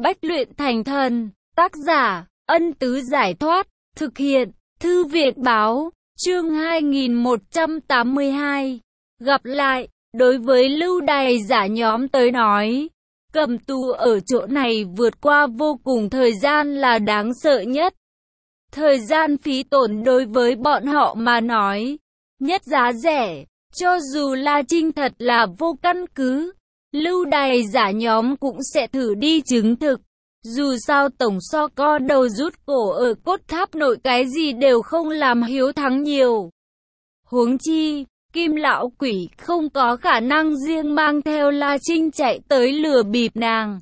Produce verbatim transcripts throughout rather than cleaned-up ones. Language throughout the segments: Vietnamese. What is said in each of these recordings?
Bách luyện thành thần. Tác giả, Ân Tứ Giải Thoát. Thực hiện, Thư viện Báo. Chương hai nghìn một trăm tám mươi hai. Gặp lại. Đối với lưu đày giả nhóm tới nói, cầm tù ở chỗ này vượt qua vô cùng thời gian là đáng sợ nhất. Thời gian phí tổn đối với bọn họ mà nói, nhất giá rẻ. Cho dù La Trinh thật là vô căn cứ, lưu đày giả nhóm cũng sẽ thử đi chứng thực. Dù sao tổng so co đầu rút cổ ở cốt tháp nội cái gì đều không làm hiếu thắng nhiều. Huống chi, Kim lão quỷ không có khả năng riêng mang theo La Trinh chạy tới lừa bịp nàng.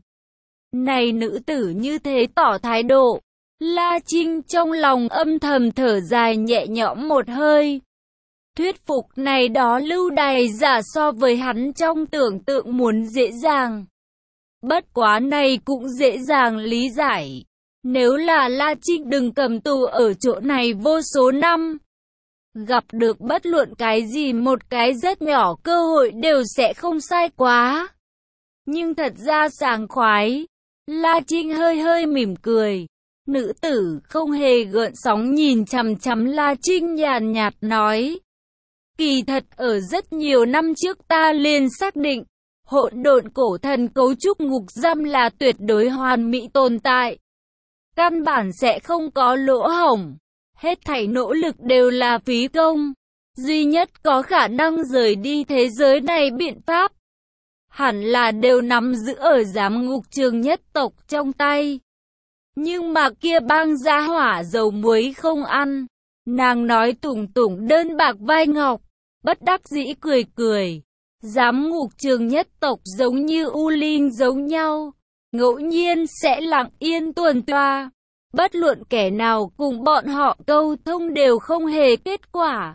Này nữ tử như thế tỏ thái độ, La Trinh trong lòng âm thầm thở dài nhẹ nhõm một hơi. Thuyết phục này đó lưu đày giả so với hắn trong tưởng tượng muốn dễ dàng. Bất quá này cũng dễ dàng lý giải. Nếu là La Trinh đừng cầm tù ở chỗ này vô số năm, gặp được bất luận cái gì một cái rất nhỏ cơ hội đều sẽ không sai quá. Nhưng thật ra sảng khoái. La Trinh hơi hơi mỉm cười. Nữ tử không hề gợn sóng nhìn chằm chằm La Trinh nhàn nhạt nói. Kỳ thật ở rất nhiều năm trước ta liền xác định, hỗn độn cổ thần cấu trúc ngục giam là tuyệt đối hoàn mỹ tồn tại. Căn bản sẽ không có lỗ hổng. Hết thảy nỗ lực đều là phí công. Duy nhất có khả năng rời đi thế giới này biện pháp, hẳn là đều nắm giữ ở giám ngục trường nhất tộc trong tay. Nhưng mà kia bang gia hỏa dầu muối không ăn. Nàng nói tủng tủng đơn bạc vai ngọc, bất đắc dĩ cười cười. Giám ngục trường nhất tộc giống như U Linh giống nhau, ngẫu nhiên sẽ lặng yên tuần tra. Bất luận kẻ nào cùng bọn họ câu thông đều không hề kết quả.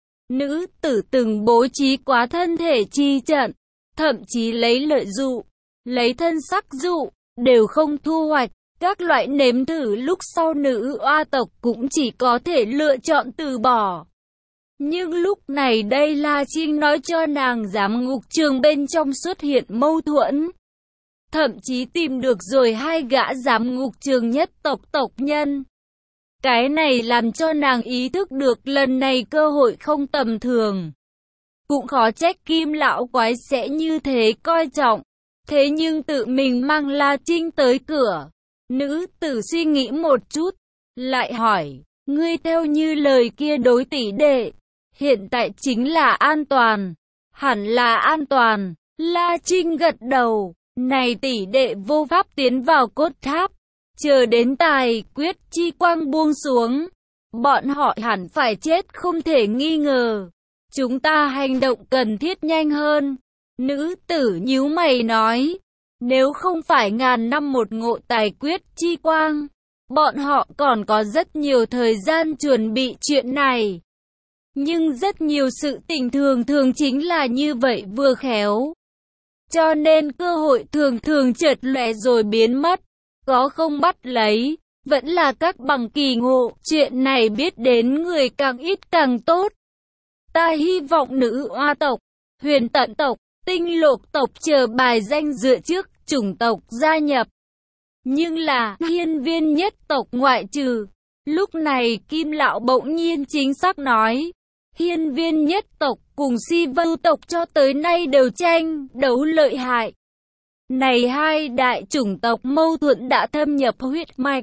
Nữ tử từng bố trí quá thân thể chi trận, thậm chí lấy lợi dụ, lấy thân sắc dụ, đều không thu hoạch. Các loại nếm thử lúc sau nữ oa tộc cũng chỉ có thể lựa chọn từ bỏ. Nhưng lúc này đây La Trinh nói cho nàng giám ngục trường bên trong xuất hiện mâu thuẫn. Thậm chí tìm được rồi hai gã giám ngục trường nhất tộc tộc nhân. Cái này làm cho nàng ý thức được lần này cơ hội không tầm thường. Cũng khó trách Kim lão quái sẽ như thế coi trọng. Thế nhưng tự mình mang La Trinh tới cửa. Nữ tử suy nghĩ một chút, lại hỏi, ngươi theo như lời kia đối tỷ đệ, hiện tại chính là an toàn. Hẳn là an toàn. La Trinh gật đầu. Này tỷ đệ vô pháp tiến vào cốt tháp, chờ đến tài quyết chi quang buông xuống, bọn họ hẳn phải chết không thể nghi ngờ. Chúng ta hành động cần thiết nhanh hơn. Nữ tử nhíu mày nói, nếu không phải ngàn năm một ngộ tài quyết chi quang, bọn họ còn có rất nhiều thời gian chuẩn bị chuyện này. Nhưng rất nhiều sự tình thường thường chính là như vậy vừa khéo. Cho nên cơ hội thường thường chợt lóe rồi biến mất, có không bắt lấy, vẫn là các bằng kỳ ngộ, chuyện này biết đến người càng ít càng tốt. Ta hy vọng nữ oa tộc, huyền tận tộc, tinh lộc tộc chờ bài danh dựa trước chủng tộc gia nhập. Nhưng là hiên viên nhất tộc ngoại trừ. Lúc này Kim lão bỗng nhiên chính xác nói. Hiên viên nhất tộc cùng Si Vưu tộc cho tới nay đều tranh đấu lợi hại. Này hai đại chủng tộc mâu thuẫn đã thâm nhập huyết mạch.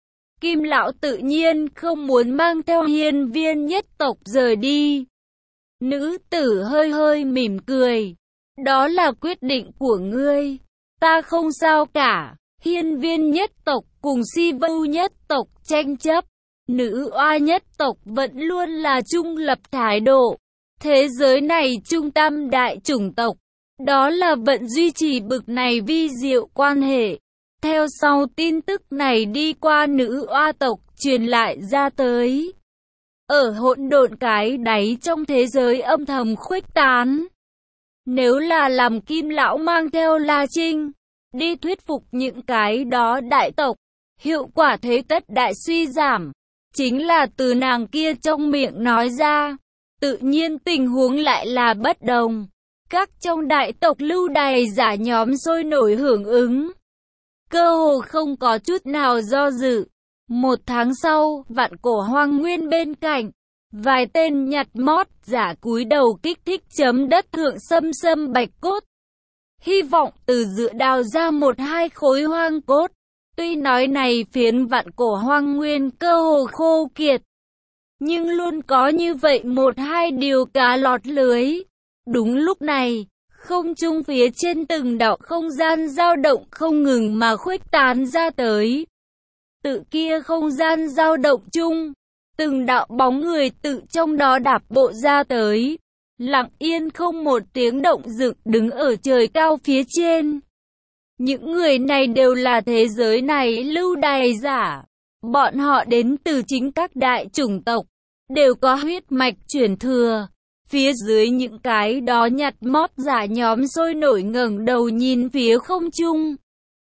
Kim lão tự nhiên không muốn mang theo hiên viên nhất tộc rời đi. Nữ tử hơi hơi mỉm cười. Đó là quyết định của ngươi. Ta không sao cả. Hiên viên nhất tộc cùng Si Vưu nhất tộc tranh chấp. Nữ oa nhất tộc vẫn luôn là trung lập thái độ. Thế giới này trung tam đại chủng tộc, đó là vẫn duy trì bực này vi diệu quan hệ. Theo sau tin tức này đi qua nữ oa tộc truyền lại ra tới. Ở hỗn độn cái đáy trong thế giới âm thầm khuếch tán. Nếu là làm Kim lão mang theo La Trinh, đi thuyết phục những cái đó đại tộc, hiệu quả thế tất đại suy giảm. Chính là từ nàng kia trong miệng nói ra, tự nhiên tình huống lại là bất đồng. Các trong đại tộc lưu đày giả nhóm sôi nổi hưởng ứng. cơ hồ không có chút nào do dự. Một tháng sau, vạn cổ hoang nguyên bên cạnh, vài tên nhặt mót giả cúi đầu kích thích chấm đất thượng xâm xâm bạch cốt. Hy vọng từ giữa đào ra một hai khối hoang cốt. Tuy nói này phiến vạn cổ hoang nguyên cơ hồ khô kiệt, nhưng luôn có như vậy một hai điều cá lọt lưới. Đúng lúc này, không trung phía trên từng đạo không gian dao động không ngừng mà khuếch tán ra tới. Tự kia không gian dao động chung, từng đạo bóng người tự trong đó đạp bộ ra tới, lặng yên không một tiếng động dựng đứng ở trời cao phía trên. Những người này đều là thế giới này lưu đày giả. Bọn họ đến từ chính các đại chủng tộc, đều có huyết mạch truyền thừa. Phía dưới những cái đó nhặt mót giả nhóm sôi nổi ngẩng đầu nhìn phía không trung.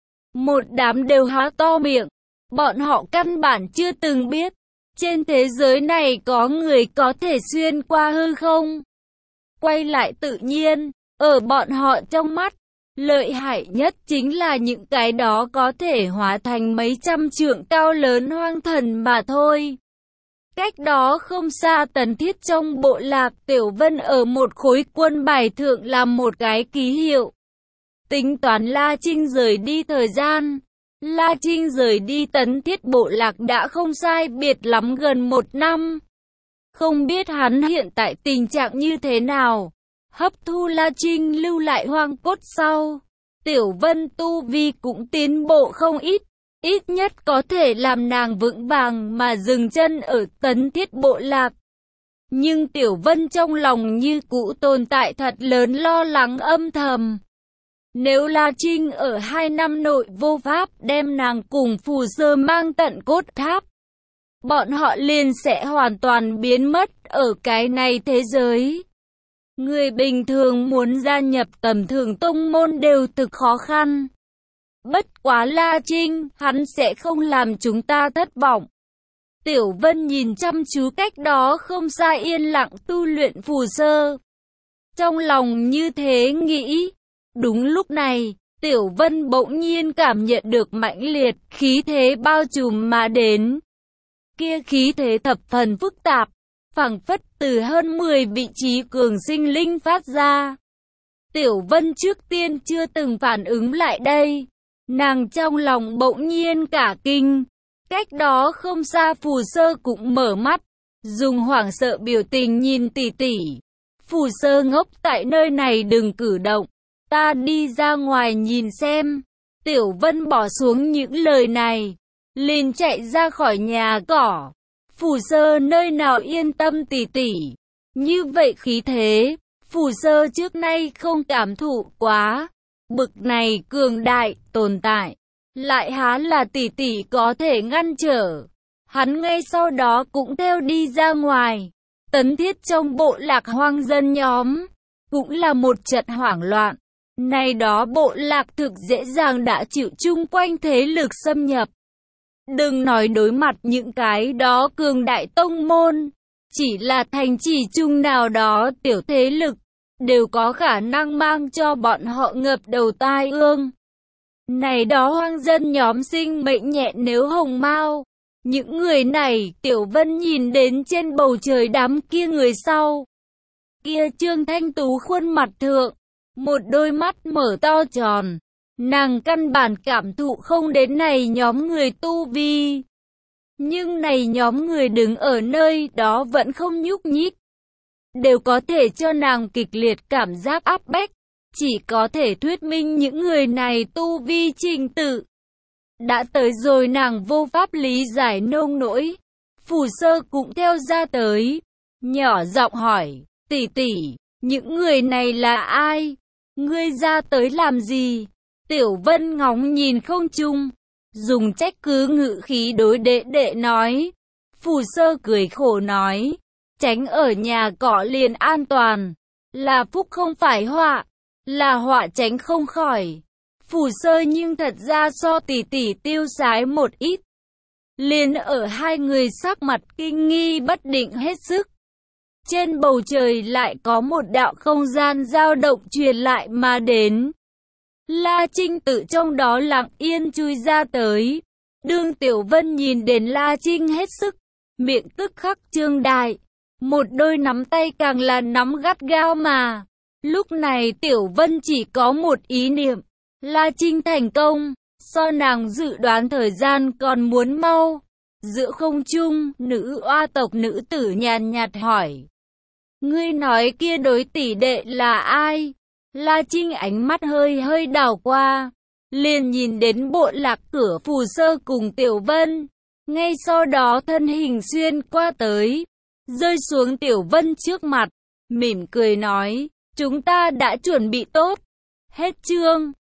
Một đám đều há to miệng. Bọn họ căn bản chưa từng biết, trên thế giới này có người có thể xuyên qua hư không. Quay lại tự nhiên, ở bọn họ trong mắt, lợi hại nhất chính là những cái đó có thể hóa thành mấy trăm trượng cao lớn hoang thần mà thôi. Cách đó không xa Tần Thiết trong bộ lạc, Tiểu Vân ở một khối quân bài thượng làm một cái ký hiệu. Tính toán La Trinh rời đi thời gian. La Trinh rời đi Tần Thiết bộ lạc đã không sai biệt lắm gần một năm. Không biết hắn hiện tại tình trạng như thế nào. Hấp thu La Trinh lưu lại hoang cốt sau, Tiểu Vân tu vi cũng tiến bộ không ít. Ít nhất có thể làm nàng vững vàng mà dừng chân ở Tần Thiết bộ lạc. Nhưng Tiểu Vân trong lòng như cũ tồn tại thật lớn lo lắng âm thầm. Nếu La Trinh ở hai năm nội vô pháp đem nàng cùng Phù Sơ mang tận cốt tháp, bọn họ liền sẽ hoàn toàn biến mất ở cái này thế giới. Người bình thường muốn gia nhập tầm thường tông môn đều thực khó khăn. Bất quá La Trinh, hắn sẽ không làm chúng ta thất vọng. Tiểu Vân nhìn chăm chú cách đó không xa yên lặng tu luyện Phù Sơ. Trong lòng như thế nghĩ. Đúng lúc này, Tiểu Vân bỗng nhiên cảm nhận được mãnh liệt khí thế bao trùm mà đến. Kia khí thế thập phần phức tạp, phảng phất từ hơn mười vị trí cường sinh linh phát ra. Tiểu Vân trước tiên chưa từng phản ứng lại đây. Nàng trong lòng bỗng nhiên cả kinh. Cách đó không xa Phù Sơ cũng mở mắt, dùng hoảng sợ biểu tình nhìn tỷ tỷ. Phù Sơ ngốc tại nơi này đừng cử động. Ta đi ra ngoài nhìn xem. Tiểu Vân bỏ xuống những lời này, liền chạy ra khỏi nhà cỏ. Phù Sơ nơi nào yên tâm tỷ tỷ. Như vậy khí thế, Phù Sơ trước nay không cảm thụ quá. Bực này cường đại, tồn tại. Lại há là tỷ tỷ có thể ngăn trở. Hắn ngay sau đó cũng theo đi ra ngoài. Tấn Thiết trong bộ lạc hoang dân nhóm, cũng là một trận hoảng loạn. Này đó bộ lạc thực dễ dàng đã chịu chung quanh thế lực xâm nhập. Đừng nói đối mặt những cái đó cường đại tông môn, chỉ là thành trì chung nào đó tiểu thế lực, đều có khả năng mang cho bọn họ ngập đầu tai ương. Này đó hoang dân nhóm sinh mệnh nhẹ nếu hồng mao. Những người này, Tiểu Vân nhìn đến trên bầu trời đám kia người sau. Kia Trương Thanh Tú khuôn mặt thượng, một đôi mắt mở to tròn. Nàng căn bản cảm thụ không đến này nhóm người tu vi. Nhưng này nhóm người đứng ở nơi đó vẫn không nhúc nhích. Đều có thể cho nàng kịch liệt cảm giác áp bách. Chỉ có thể thuyết minh những người này tu vi trình tự. Đã tới rồi nàng vô pháp lý giải nông nỗi. Phù Sơ cũng theo ra tới. Nhỏ giọng hỏi, tỷ tỷ, những người này là ai? Ngươi ra tới làm gì? Tiểu Vân ngóng nhìn không trung, dùng trách cứ ngữ khí đối đệ đệ nói. Phù Sơ cười khổ nói, tránh ở nhà cỏ liền an toàn. Là phúc không phải họa, là họa tránh không khỏi. Phù Sơ nhưng thật ra so tỷ tỷ tiêu sái một ít. Liền ở hai người sắc mặt kinh nghi bất định hết sức. Trên bầu trời lại có một đạo không gian dao động truyền lại mà đến. La Trinh tự trong đó lặng yên chui ra tới. Đương Tiểu Vân nhìn đến La Trinh hết sức, miệng tức khắc trương đại, một đôi nắm tay càng là nắm gắt gao mà. Lúc này Tiểu Vân chỉ có một ý niệm, La Trinh thành công, so nàng dự đoán thời gian còn muốn mau. Giữa không trung, nữ oa tộc nữ tử nhàn nhạt hỏi. Ngươi nói kia đối tỷ đệ là ai? La Trinh ánh mắt hơi hơi đảo qua, liền nhìn đến bộ lạc cửa phù sơ cùng Tiểu Vân. Ngay sau đó thân hình xuyên qua tới, rơi xuống Tiểu Vân trước mặt, mỉm cười nói, chúng ta đã chuẩn bị tốt. Hết chương.